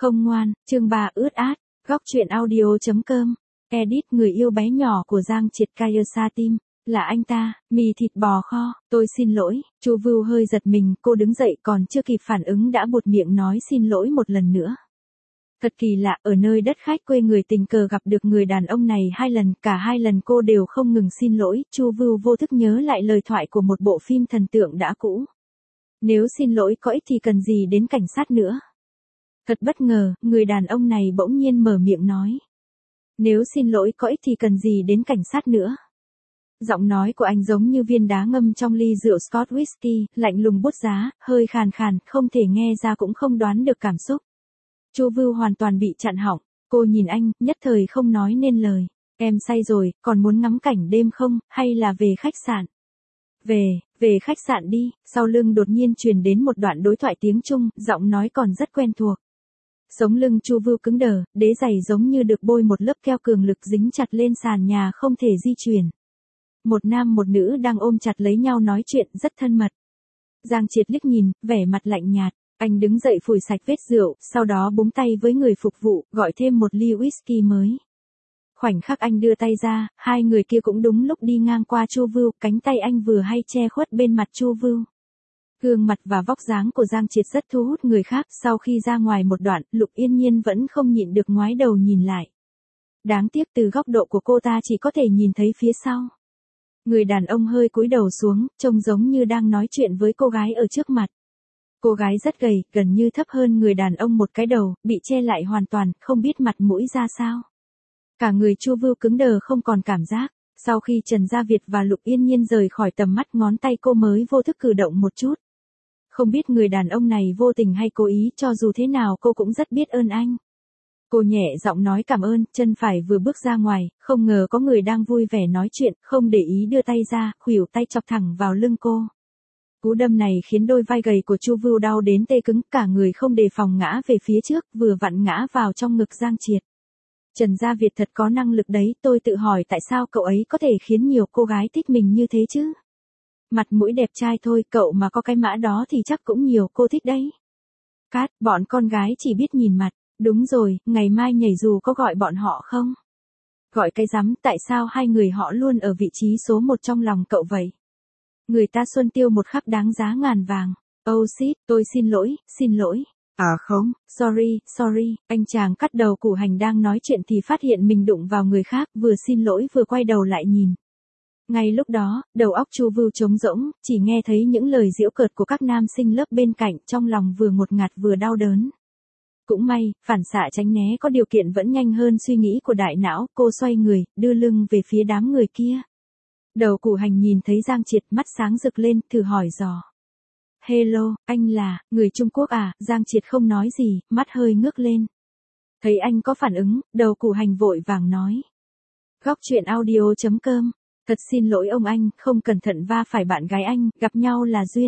Không ngoan, chương 3 ướt át, góc truyện audio.com, edit người yêu bé nhỏ của Giang Triệt Kayasa Team, là anh ta, mì thịt bò kho, tôi xin lỗi, Chu Vưu hơi giật mình, cô đứng dậy còn chưa kịp phản ứng đã buột miệng nói xin lỗi một lần nữa. Thật kỳ lạ, ở nơi đất khách quê người tình cờ gặp được người đàn ông này 2 lần, cả 2 lần cô đều không ngừng xin lỗi, Chu Vưu vô thức nhớ lại lời thoại của một bộ phim thần tượng đã cũ. Nếu xin lỗi có ích thì cần gì đến cảnh sát nữa. Thật bất ngờ, người đàn ông này bỗng nhiên mở miệng nói. Nếu xin lỗi có ích thì cần gì đến cảnh sát nữa. Giọng nói của anh giống như viên đá ngâm trong ly rượu Scotch whisky, lạnh lùng bút giá, hơi khàn khàn, không thể nghe ra cũng không đoán được cảm xúc. Chu Vưu hoàn toàn bị chặn họng, cô nhìn anh, nhất thời không nói nên lời. Em say rồi, còn muốn ngắm cảnh đêm không, hay là về khách sạn? Về khách sạn đi, sau lưng đột nhiên truyền đến một đoạn đối thoại tiếng Trung, giọng nói còn rất quen thuộc. Sống lưng Chu Vưu cứng đờ, đế giày giống như được bôi một lớp keo cường lực dính chặt lên sàn nhà không thể di chuyển. Một nam một nữ đang ôm chặt lấy nhau nói chuyện rất thân mật. Giang Triệt liếc nhìn, vẻ mặt lạnh nhạt, anh đứng dậy phủi sạch vết rượu, sau đó búng tay với người phục vụ, gọi thêm một ly whisky mới. Khoảnh khắc anh đưa tay ra, hai người kia cũng đúng lúc đi ngang qua Chu Vưu, cánh tay anh vừa hay che khuất bên mặt Chu Vưu. Gương mặt và vóc dáng của Giang Triệt rất thu hút người khác, sau khi ra ngoài một đoạn, Lục Yên Nhiên vẫn không nhịn được ngoái đầu nhìn lại. Đáng tiếc từ góc độ của cô ta chỉ có thể nhìn thấy phía sau. Người đàn ông hơi cúi đầu xuống, trông giống như đang nói chuyện với cô gái ở trước mặt. Cô gái rất gầy, gần như thấp hơn người đàn ông một cái đầu, bị che lại hoàn toàn, không biết mặt mũi ra sao. Cả người Chu Vưu cứng đờ không còn cảm giác. Sau khi Trần Gia Việt và Lục Yên Nhiên rời khỏi tầm mắt, ngón tay cô mới vô thức cử động một chút. Không biết người đàn ông này vô tình hay cố ý, cho dù thế nào cô cũng rất biết ơn anh. Cô nhẹ giọng nói cảm ơn, chân phải vừa bước ra ngoài, không ngờ có người đang vui vẻ nói chuyện, không để ý đưa tay ra, khuỷu tay chọc thẳng vào lưng cô. Cú đâm này khiến đôi vai gầy của Chu Vưu đau đến tê cứng, cả người không đề phòng ngã về phía trước, vừa vặn ngã vào trong ngực Giang Triệt. Trần Gia Việt thật có năng lực đấy, tôi tự hỏi tại sao cậu ấy có thể khiến nhiều cô gái thích mình như thế chứ. Mặt mũi đẹp trai thôi, cậu mà có cái mã đó thì chắc cũng nhiều cô thích đấy. Cát, bọn con gái chỉ biết nhìn mặt, đúng rồi, ngày mai nhảy dù có gọi bọn họ không? Gọi cái rắm, tại sao hai người họ luôn ở vị trí số 1 trong lòng cậu vậy? Người ta xuân tiêu một khắc đáng giá ngàn vàng. Oh shit, tôi xin lỗi. À không, sorry, anh chàng cắt đầu củ hành đang nói chuyện thì phát hiện mình đụng vào người khác, vừa xin lỗi vừa quay đầu lại nhìn. Ngay lúc đó, đầu óc Chu Vưu trống rỗng, chỉ nghe thấy những lời giễu cợt của các nam sinh lớp bên cạnh, trong lòng vừa ngột ngạt vừa đau đớn. Cũng may, phản xạ tránh né có điều kiện vẫn nhanh hơn suy nghĩ của đại não, cô xoay người, đưa lưng về phía đám người kia. Đầu củ hành nhìn thấy Giang Triệt, mắt sáng rực lên, thử hỏi dò. Hello, anh là, người Trung Quốc à? Giang Triệt không nói gì, mắt hơi ngước lên. Thấy anh có phản ứng, đầu củ hành vội vàng nói. Góc truyện audio.com, thật xin lỗi ông anh, không cẩn thận va phải bạn gái anh, gặp nhau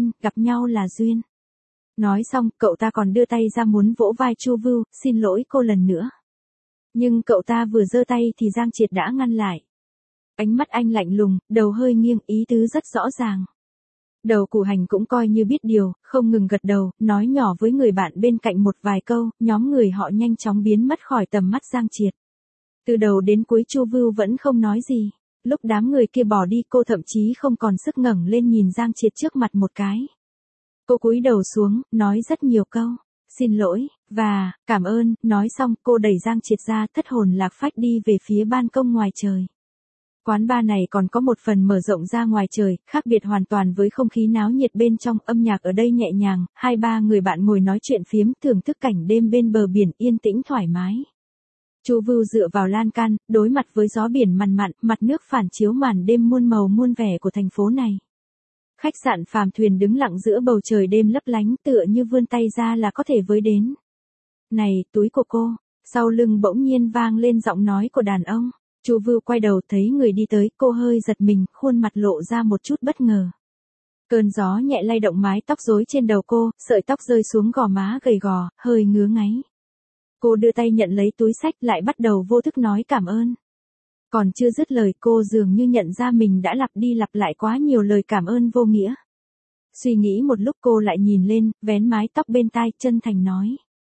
là duyên. Nói xong, cậu ta còn đưa tay ra muốn vỗ vai Chu Vưu, xin lỗi cô lần nữa. Nhưng cậu ta vừa giơ tay thì Giang Triệt đã ngăn lại. Ánh mắt anh lạnh lùng, đầu hơi nghiêng, ý tứ rất rõ ràng. Đầu củ hành cũng coi như biết điều, không ngừng gật đầu, nói nhỏ với người bạn bên cạnh một vài câu, nhóm người họ nhanh chóng biến mất khỏi tầm mắt Giang Triệt. Từ đầu đến cuối Chu Vưu vẫn không nói gì. Lúc đám người kia bỏ đi cô thậm chí không còn sức ngẩng lên nhìn Giang Triệt trước mặt một cái. Cô cúi đầu xuống, nói rất nhiều câu. Xin lỗi, và, cảm ơn, nói xong cô đẩy Giang Triệt ra thất hồn lạc phách đi về phía ban công ngoài trời. Quán bar này còn có một phần mở rộng ra ngoài trời, khác biệt hoàn toàn với không khí náo nhiệt bên trong, âm nhạc ở đây nhẹ nhàng, 2-3 người bạn ngồi nói chuyện phiếm, thưởng thức cảnh đêm bên bờ biển yên tĩnh thoải mái. Chu Vưu dựa vào lan can, đối mặt với gió biển mằn mặn, mặt nước phản chiếu màn đêm muôn màu muôn vẻ của thành phố này. Khách sạn Phàm Thuyền đứng lặng giữa bầu trời đêm lấp lánh, tựa như vươn tay ra là có thể với đến. Này, túi của cô, sau lưng bỗng nhiên vang lên giọng nói của đàn ông. Chu Vưu quay đầu thấy người đi tới, cô hơi giật mình, khuôn mặt lộ ra một chút bất ngờ. Cơn gió nhẹ lay động mái tóc rối trên đầu cô, sợi tóc rơi xuống gò má gầy gò, hơi ngứa ngáy. Cô đưa tay nhận lấy túi xách, lại bắt đầu vô thức nói cảm ơn. Còn chưa dứt lời cô dường như nhận ra mình đã lặp đi lặp lại quá nhiều lời cảm ơn vô nghĩa. Suy nghĩ một lúc cô lại nhìn lên, vén mái tóc bên tai, chân thành nói.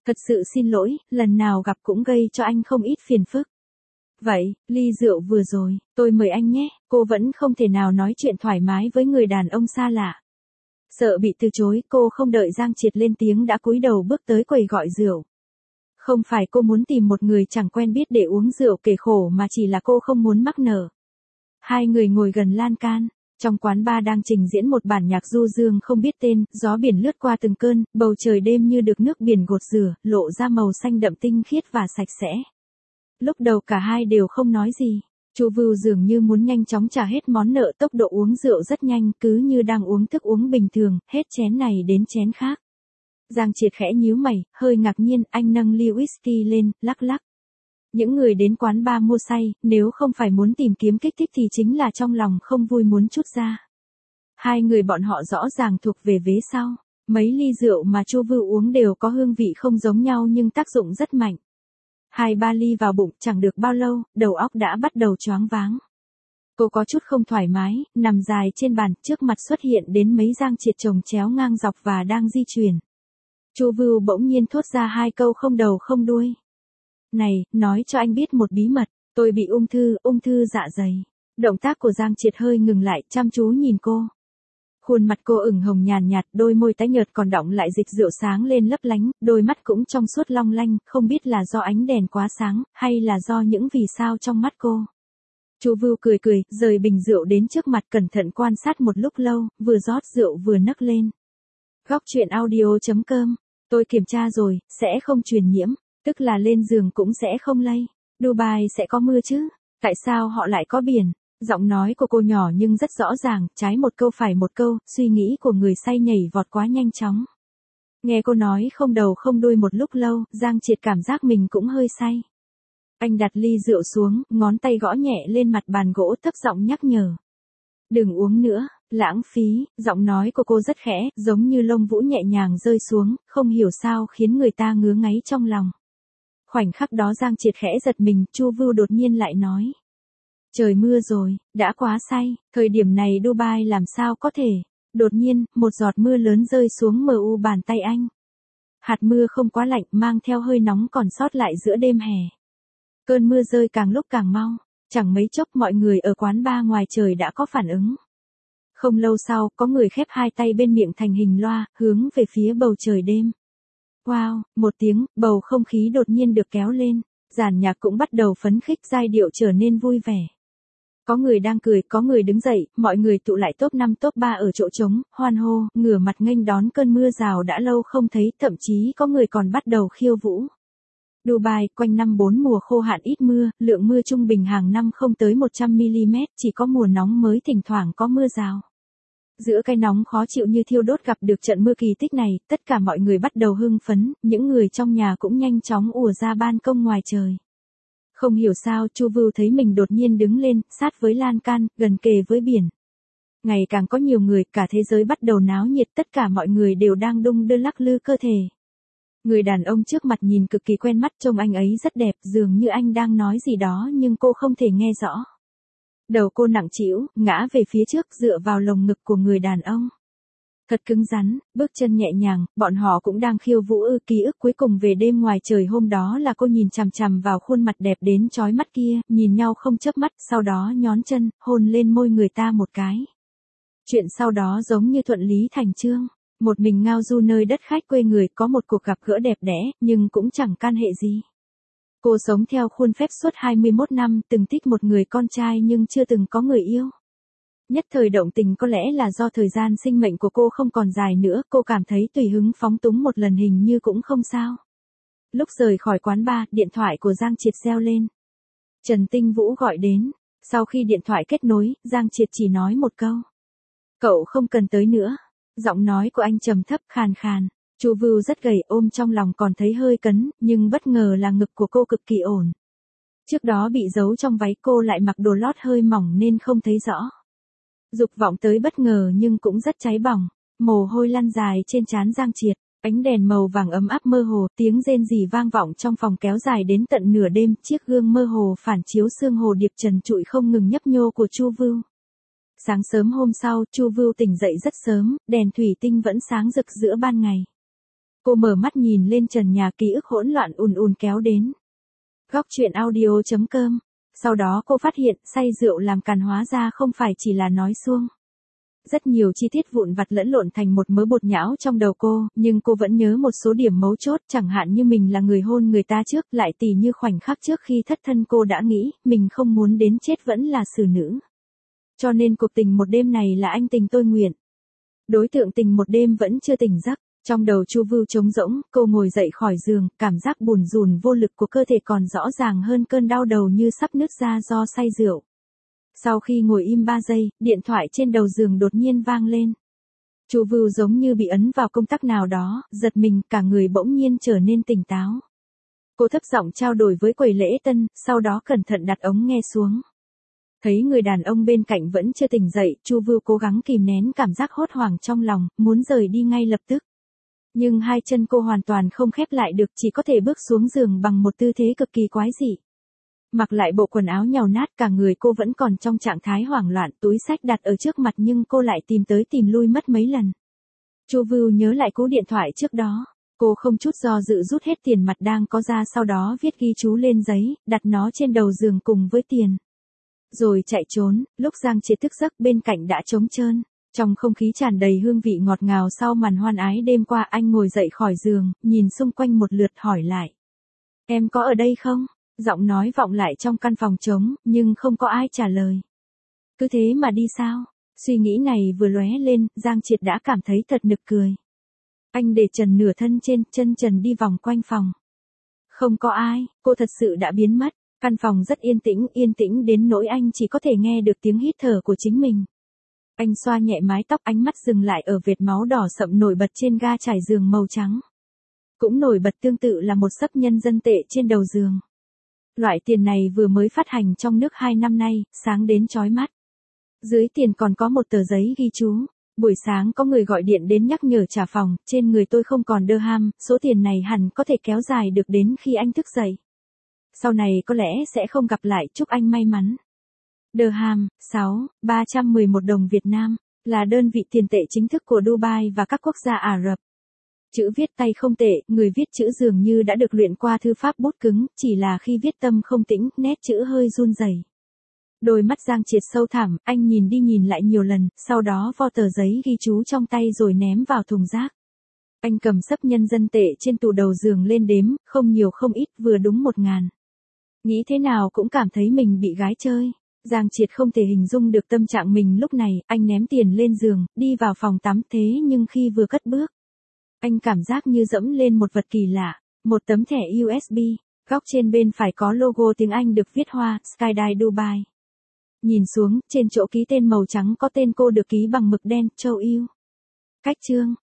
Thật sự xin lỗi, lần nào gặp cũng gây cho anh không ít phiền phức. Vậy, ly rượu vừa rồi, tôi mời anh nhé, cô vẫn không thể nào nói chuyện thoải mái với người đàn ông xa lạ. Sợ bị từ chối, cô không đợi Giang Triệt lên tiếng đã cúi đầu bước tới quầy gọi rượu. Không phải cô muốn tìm một người chẳng quen biết để uống rượu kể khổ mà chỉ là cô không muốn mắc nợ. Hai người ngồi gần lan can, trong quán bar đang trình diễn một bản nhạc du dương không biết tên, gió biển lướt qua từng cơn, bầu trời đêm như được nước biển gột rửa, lộ ra màu xanh đậm tinh khiết và sạch sẽ. Lúc đầu cả hai đều không nói gì. Chu Vưu dường như muốn nhanh chóng trả hết món nợ, tốc độ uống rượu rất nhanh, cứ như đang uống thức uống bình thường, hết chén này đến chén khác. Giang Triệt khẽ nhíu mày, hơi ngạc nhiên, anh nâng ly whisky lên, lắc lắc. Những người đến quán bar mua say, nếu không phải muốn tìm kiếm kích thích thì chính là trong lòng không vui muốn trút ra. Hai người bọn họ rõ ràng thuộc về vế sau. Mấy ly rượu mà Chu Vưu uống đều có hương vị không giống nhau nhưng tác dụng rất mạnh. 2-3 ly vào bụng chẳng được bao lâu, đầu óc đã bắt đầu choáng váng. Cô có chút không thoải mái, nằm dài trên bàn, trước mặt xuất hiện đến mấy Giang Triệt chồng chéo ngang dọc và đang di chuyển. Chu Vưu bỗng nhiên thốt ra hai câu không đầu không đuôi. Này, nói cho anh biết một bí mật, tôi bị ung thư dạ dày. Động tác của Giang Triệt hơi ngừng lại, chăm chú nhìn cô. Khuôn mặt cô ửng hồng nhàn nhạt, đôi môi tái nhợt còn đọng lại dịch rượu sáng lên lấp lánh, đôi mắt cũng trong suốt long lanh, không biết là do ánh đèn quá sáng, hay là do những vì sao trong mắt cô. Chu Vưu cười cười, rời bình rượu đến trước mặt cẩn thận quan sát một lúc lâu, vừa rót rượu vừa nấc lên. Góc truyện audio.com, tôi kiểm tra rồi, sẽ không truyền nhiễm, tức là lên giường cũng sẽ không lây. Dubai sẽ có mưa chứ, tại sao họ lại có biển? Giọng nói của cô nhỏ nhưng rất rõ ràng, trái một câu phải một câu, suy nghĩ của người say nhảy vọt quá nhanh chóng. Nghe cô nói không đầu không đuôi một lúc lâu, Giang Triệt cảm giác mình cũng hơi say. Anh đặt ly rượu xuống, ngón tay gõ nhẹ lên mặt bàn gỗ thấp giọng nhắc nhở. Đừng uống nữa, lãng phí, giọng nói của cô rất khẽ, giống như lông vũ nhẹ nhàng rơi xuống, không hiểu sao khiến người ta ngứa ngáy trong lòng. Khoảnh khắc đó Giang Triệt khẽ giật mình, Chu Vưu đột nhiên lại nói. Trời mưa rồi, đã quá say, thời điểm này Dubai làm sao có thể. Đột nhiên, một giọt mưa lớn rơi xuống mu bàn tay anh. Hạt mưa không quá lạnh, mang theo hơi nóng còn sót lại giữa đêm hè. Cơn mưa rơi càng lúc càng mau, chẳng mấy chốc mọi người ở quán bar ngoài trời đã có phản ứng. Không lâu sau, có người khép hai tay bên miệng thành hình loa, hướng về phía bầu trời đêm. Wow, một tiếng, bầu không khí đột nhiên được kéo lên, dàn nhạc cũng bắt đầu phấn khích, giai điệu trở nên vui vẻ. Có người đang cười, có người đứng dậy, mọi người tụ lại top 5 top 3 ở chỗ trống, hoan hô, ngửa mặt nghênh đón cơn mưa rào đã lâu không thấy, thậm chí có người còn bắt đầu khiêu vũ. Dubai, quanh năm 4 mùa khô hạn ít mưa, lượng mưa trung bình hàng năm không tới 100mm, chỉ có mùa nóng mới thỉnh thoảng có mưa rào. Giữa cái nóng khó chịu như thiêu đốt gặp được trận mưa kỳ tích này, tất cả mọi người bắt đầu hưng phấn, những người trong nhà cũng nhanh chóng ùa ra ban công ngoài trời. Không hiểu sao, Chu Vưu thấy mình đột nhiên đứng lên, sát với lan can, gần kề với biển. Ngày càng có nhiều người, cả thế giới bắt đầu náo nhiệt, tất cả mọi người đều đang đung đưa lắc lư cơ thể. Người đàn ông trước mặt nhìn cực kỳ quen mắt, trông anh ấy rất đẹp, dường như anh đang nói gì đó nhưng cô không thể nghe rõ. Đầu cô nặng trĩu, ngã về phía trước dựa vào lồng ngực của người đàn ông. Thật cứng rắn, bước chân nhẹ nhàng, bọn họ cũng đang khiêu vũ ký ức cuối cùng về đêm ngoài trời hôm đó là cô nhìn chằm chằm vào khuôn mặt đẹp đến chói mắt kia, nhìn nhau không chớp mắt, sau đó nhón chân, hôn lên môi người ta một cái. Chuyện sau đó giống như thuận lý thành chương, một mình ngao du nơi đất khách quê người có một cuộc gặp gỡ đẹp đẽ, nhưng cũng chẳng can hệ gì. Cô sống theo khuôn phép suốt 21 năm, từng thích một người con trai nhưng chưa từng có người yêu. Nhất thời động tình có lẽ là do thời gian sinh mệnh của cô không còn dài nữa, cô cảm thấy tùy hứng phóng túng một lần hình như cũng không sao. Lúc rời khỏi quán bar, điện thoại của Giang Triệt reo lên. Trần Tinh Vũ gọi đến, sau khi điện thoại kết nối, Giang Triệt chỉ nói một câu. Cậu không cần tới nữa. Giọng nói của anh trầm thấp khàn khàn. Chu Vưu rất gầy, ôm trong lòng còn thấy hơi cấn, nhưng bất ngờ là ngực của cô cực kỳ ổn. Trước đó bị giấu trong váy, cô lại mặc đồ lót hơi mỏng nên không thấy rõ. Dục vọng tới bất ngờ nhưng cũng rất cháy bỏng, mồ hôi lăn dài trên trán Giang Triệt, ánh đèn màu vàng ấm áp mơ hồ, tiếng rên rỉ vang vọng trong phòng kéo dài đến tận nửa đêm, chiếc gương mơ hồ phản chiếu sương hồ điệp trần trụi không ngừng nhấp nhô của Chu Vưu. Sáng sớm hôm sau, Chu Vưu tỉnh dậy rất sớm, đèn thủy tinh vẫn sáng rực giữa ban ngày. Cô mở mắt nhìn lên trần nhà, ký ức hỗn loạn ùn ùn kéo đến. Góc chuyện audio.com. Sau đó cô phát hiện say rượu làm càn hóa ra không phải chỉ là nói suông. Rất nhiều chi tiết vụn vặt lẫn lộn thành một mớ bột nhão trong đầu cô, nhưng cô vẫn nhớ một số điểm mấu chốt, chẳng hạn như mình là người hôn người ta trước, lại tỉ như khoảnh khắc trước khi thất thân cô đã nghĩ, mình không muốn đến chết vẫn là xử nữ. Cho nên cuộc tình một đêm này là anh tình tôi nguyện. Đối tượng tình một đêm vẫn chưa tỉnh giấc, trong đầu Chu Vưu trống rỗng, cô ngồi dậy khỏi giường, cảm giác bủn rủn vô lực của cơ thể còn rõ ràng hơn cơn đau đầu như sắp nứt ra do say rượu. Sau khi ngồi im 3 giây, điện thoại trên đầu giường đột nhiên vang lên. Chu Vưu giống như bị ấn vào công tắc nào đó, giật mình, cả người bỗng nhiên trở nên tỉnh táo. Cô thấp giọng trao đổi với quầy lễ tân, sau đó cẩn thận đặt ống nghe xuống. Thấy người đàn ông bên cạnh vẫn chưa tỉnh dậy, Chu Vưu cố gắng kìm nén cảm giác hốt hoảng trong lòng, muốn rời đi ngay lập tức. Nhưng hai chân cô hoàn toàn không khép lại được, chỉ có thể bước xuống giường bằng một tư thế cực kỳ quái dị. Mặc lại bộ quần áo nhàu nát, cả người cô vẫn còn trong trạng thái hoảng loạn, túi xách đặt ở trước mặt nhưng cô lại tìm tới tìm lui mất mấy lần. Chu Vưu nhớ lại cú điện thoại trước đó, cô không chút do dự rút hết tiền mặt đang có ra, sau đó viết ghi chú lên giấy, đặt nó trên đầu giường cùng với tiền. Rồi chạy trốn, lúc Giang Triệt thức giấc bên cạnh đã trống trơn. Trong không khí tràn đầy hương vị ngọt ngào sau màn hoan ái đêm qua, anh ngồi dậy khỏi giường, nhìn xung quanh một lượt hỏi lại. Em có ở đây không? Giọng nói vọng lại trong căn phòng trống, nhưng không có ai trả lời. Cứ thế mà đi sao? Suy nghĩ này vừa lóe lên, Giang Triệt đã cảm thấy thật nực cười. Anh để trần nửa thân trên, chân trần đi vòng quanh phòng. Không có ai, cô thật sự đã biến mất. Căn phòng rất yên tĩnh đến nỗi anh chỉ có thể nghe được tiếng hít thở của chính mình. Anh xoa nhẹ mái tóc, ánh mắt dừng lại ở vệt máu đỏ sậm nổi bật trên ga trải giường màu trắng. Cũng nổi bật tương tự là một xấp nhân dân tệ trên đầu giường. Loại tiền này vừa mới phát hành trong nước 2 năm nay, sáng đến chói mắt. Dưới tiền còn có một tờ giấy ghi chú. Buổi sáng có người gọi điện đến nhắc nhở trả phòng, trên người tôi không còn dirham, số tiền này hẳn có thể kéo dài được đến khi anh thức dậy. Sau này có lẽ sẽ không gặp lại, chúc anh may mắn. Dirham, 311 đồng Việt Nam, là đơn vị tiền tệ chính thức của Dubai và các quốc gia Ả Rập. Chữ viết tay không tệ, người viết chữ dường như đã được luyện qua thư pháp bút cứng, chỉ là khi viết tâm không tĩnh, nét chữ hơi run rẩy. Đôi mắt Giang Triệt sâu thẳm, anh nhìn đi nhìn lại nhiều lần, sau đó vo tờ giấy ghi chú trong tay rồi ném vào thùng rác. Anh cầm xấp nhân dân tệ trên tủ đầu giường lên đếm, không nhiều không ít, vừa đúng 1.000. Nghĩ thế nào cũng cảm thấy mình bị gái chơi. Giang Triệt không thể hình dung được tâm trạng mình lúc này, anh ném tiền lên giường, đi vào phòng tắm, thế nhưng khi vừa cất bước, anh cảm giác như dẫm lên một vật kỳ lạ, một tấm thẻ USB, góc trên bên phải có logo tiếng Anh được viết hoa, Skydive Dubai. Nhìn xuống, trên chỗ ký tên màu trắng có tên cô được ký bằng mực đen, Châu Yêu. Cách chương